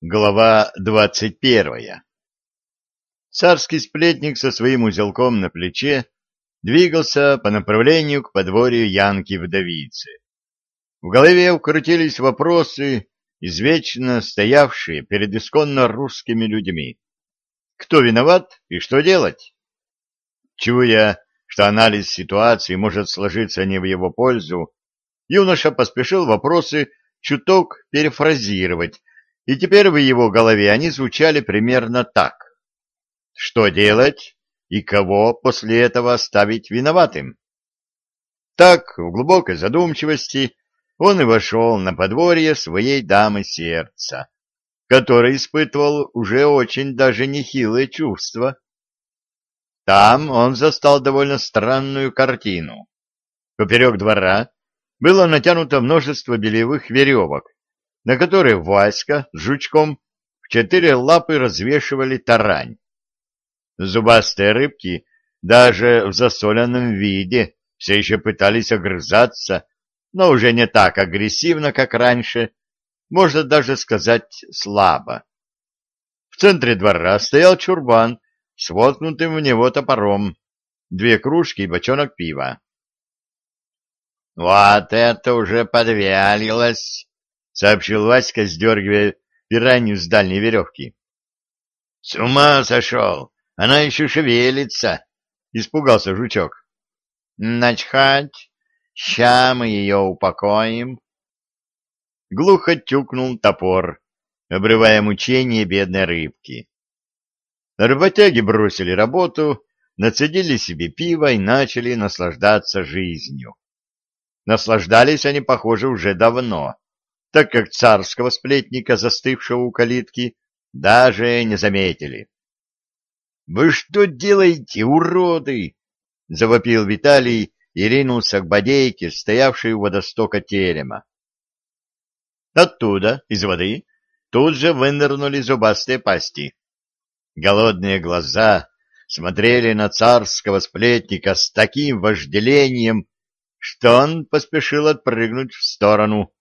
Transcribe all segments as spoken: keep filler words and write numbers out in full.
Глава двадцать первая. Царский сплетник со своим узелком на плече двигался по направлению к подворью Янки-вдовицы. В голове укрутились вопросы, извечно стоявшие перед исконно русскими людьми. Кто виноват и что делать? Чуя, что анализ ситуации может сложиться не в его пользу, юноша поспешил вопросы чуток перефразировать, и теперь в его голове они звучали примерно так. Что делать и кого после этого оставить виноватым? Так, в глубокой задумчивости, он и вошел на подворье своей дамы сердца, который испытывал уже очень даже нехилые чувства. Там он застал довольно странную картину. Поперек двора было натянуто множество бельевых веревок, на которые Васька с Жучком в четыре лапы развешивали тарань. Зубастые рыбки даже в засоленном виде все еще пытались огрызаться, но уже не так агрессивно, как раньше, можно даже сказать слабо. В центре двора стоял чурбан с воткнутым в него топором, две кружки и бочонок пива. — Вот это уже подвялилось! — сообщил Васька, сдергивая пиранью с дальней веревки. — С ума сошел! Она еще шевелится! — испугался Жучок. — Начхать! Ща мы ее упокоим! Глухо тюкнул топор, обрывая мучение бедной рыбки. Работяги бросили работу, нацедили себе пиво и начали наслаждаться жизнью. Наслаждались они, похоже, уже давно, так как царского сплетника, застывшего у калитки, даже не заметили. — Вы что делаете, уроды? — завопил Виталий и ринулся к бодейке, стоявшей у водостока терема. Оттуда, из воды, тут же вынырнули зубастые пасти. Голодные глаза смотрели на царского сплетника с таким вожделением, что он поспешил отпрыгнуть в сторону.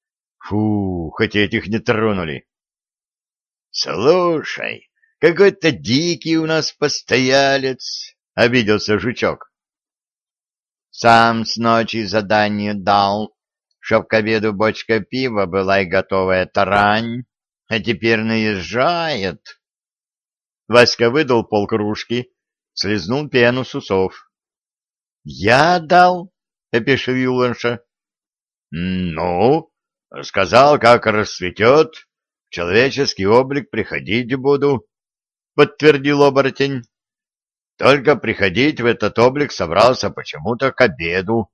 Фу, хоть этих не тронули. — Слушай, какой-то дикий у нас постоялец, — обиделся Жучок. — Сам с ночи задание дал, чтоб к обеду бочка пива была и готовая тарань, а теперь наезжает. Васька выдал полкружки, слезнул пену с усов. — Я дал? — опешил юноша. — Ну, сказал, как рассветет, в человеческий облик приходить буду, — подтвердил оборотень. Только приходить в этот облик собрался почему-то к обеду.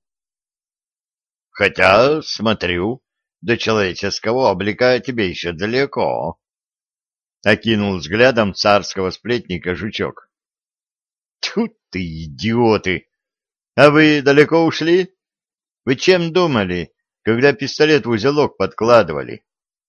Хотя, смотрю, до человеческого облика тебе еще далеко. Окинул взглядом царского сплетника Жучок. Тьфу ты, идиоты! А вы далеко ушли? Вы чем думали, когда пистолет в узелок подкладывали?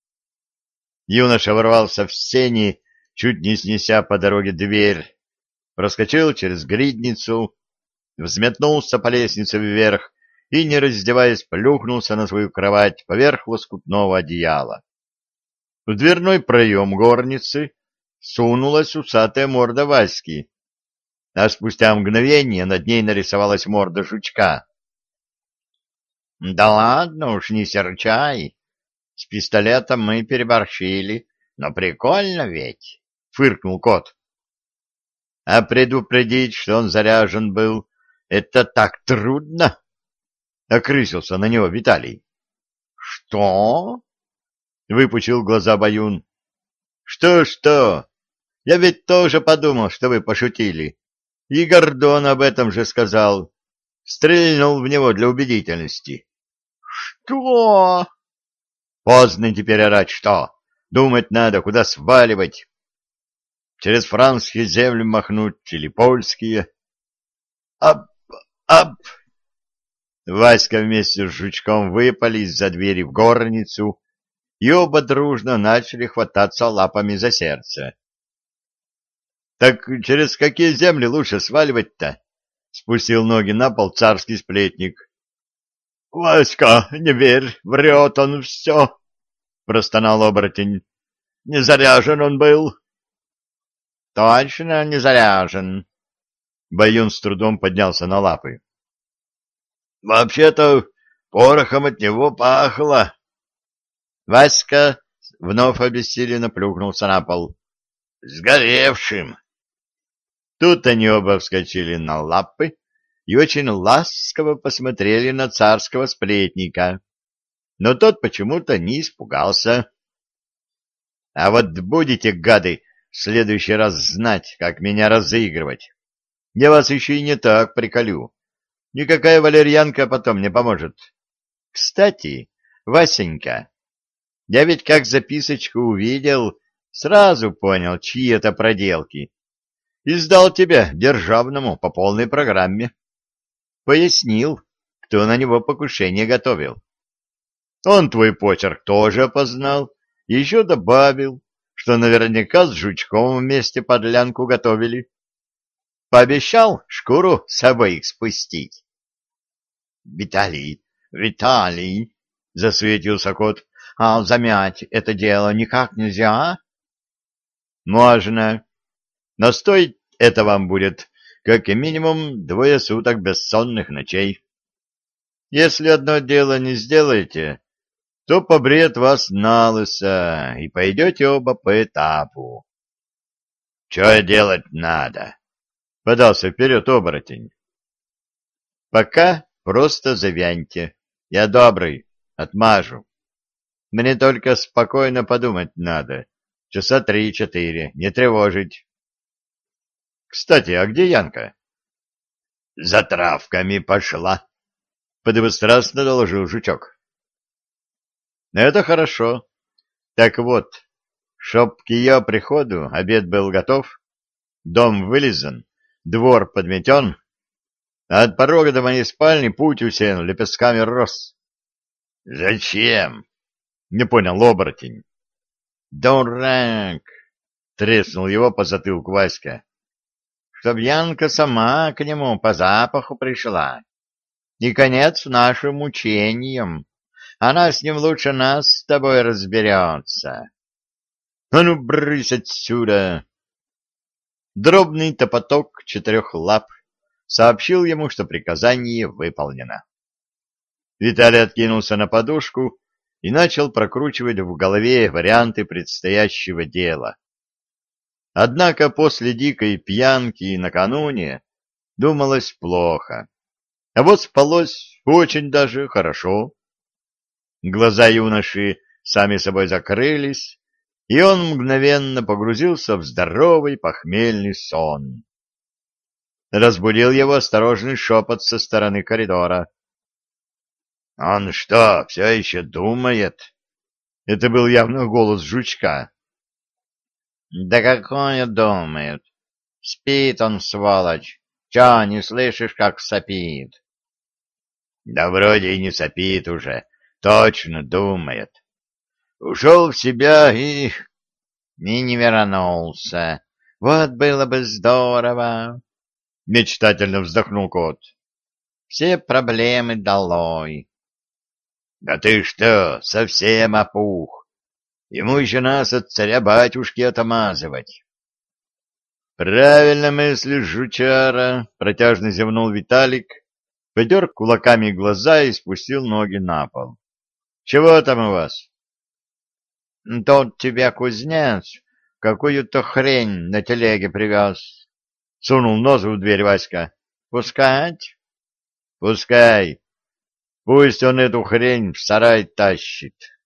Юноша ворвался в сени, чуть не снеся по дороге дверь, проскочил через гридницу, взметнулся по лестнице вверх и, не раздеваясь, плюхнулся на свою кровать поверх лоскутного одеяла. В дверной проем горницы сунулась усатая морда Васьки, а спустя мгновение над ней нарисовалась морда Жучка. — Да ладно уж, не серчай. С пистолетом мы переборщили, но прикольно ведь, — фыркнул кот. — А предупредить, что он заряжен был, это так трудно, — окрысился на него Виталий. — Что? — выпучил глаза Баюн. — Что-что? Я ведь тоже подумал, что вы пошутили. И Гордон об этом же сказал. Стрельнул в него для убедительности. — Что? — Поздно теперь орать, что? Думать надо, куда сваливать. Через францкие земли махнуть или польские. — Ап! Ап! Васька вместе с Жучком выпали из-за двери в горницу, и оба дружно начали хвататься лапами за сердце. — Так через какие земли лучше сваливать-то? — спустил ноги на пол царский сплетник. — Васька, не верь, врет он все, — простонал оборотень. — Не заряжен он был. — Точно не заряжен. Баюн с трудом поднялся на лапы. — Вообще-то порохом от него пахло. Васька вновь обессиленно плюхнулся на пол. — Сгоревшим. Тут они оба вскочили на лапы и очень ласково посмотрели на царского сплетника. Но тот почему-то не испугался. — А вот будете, гады, в следующий раз знать, как меня разыгрывать. Я вас еще и не так приколю. Никакая валерьянка потом не поможет. Кстати, Васенька, я ведь как записочку увидел, сразу понял, чьи это проделки, и сдал тебя державному по полной программе. Пояснил, кто на него покушение готовил. Он твой почерк тоже опознал, и еще добавил, что наверняка с жучком вместе подлянку готовили. Пообещал шкуру с обоих спустить. — Виталий, Виталий, — засуетился кот, — а замять это дело никак нельзя? — Можно. Но стоить это вам будет как минимум двое суток бессонных ночей. Если одно дело не сделаете, то побреет вас налысо, и пойдете оба по этапу. — Что делать надо? — подался вперед оборотень. — Пока просто завяньте. Я добрый, отмажу. Мне только спокойно подумать надо. Часа три-четыре, не тревожить. — Кстати, а где Янка? — За травками пошла, — подобострастно доложил жучок. — Это хорошо. Так вот, чтоб к ее приходу обед был готов, дом вылизан, двор подметен, а от порога до моей спальни путь усеян лепестками роз. — Зачем? — не понял оборотень. — Дурак! — треснул его по затылку Васька. — Чтоб Янка сама к нему по запаху пришла. И конец нашим мучениям. Она с ним лучше нас с тобой разберется. — А ну, брысь отсюда! Дробный топоток четырех лап сообщил ему, что приказание выполнено. Виталий откинулся на подушку и начал прокручивать в голове варианты предстоящего дела. Однако после дикой пьянки накануне думалось плохо, а вот спалось очень даже хорошо. Глаза юноши сами собой закрылись, и он мгновенно погрузился в здоровый похмельный сон. Разбудил его осторожный шепот со стороны коридора. — Он что, все еще думает? Это был явно голос жучка. — Да какое думает? Спит он, сволочь. Че, не слышишь, как сопит? — Да вроде и не сопит уже, точно думает. Ушел в себя и... и не вернулся. Вот было бы здорово. Мечтательно вздохнул кот. Все проблемы долой. Да ты что, совсем опух? Ему еще нас от царя-батюшки отмазывать. Правильно мыслишь, жучара, протяжно зевнул Виталик, потер кулаками глаза и спустил ноги на пол. Чего там у вас? Тот тебя кузнец какую-то хрень на телеге привез. Сунул нос в дверь Васька. Пускать? Пускай. Пусть он эту хрень в сарай тащит.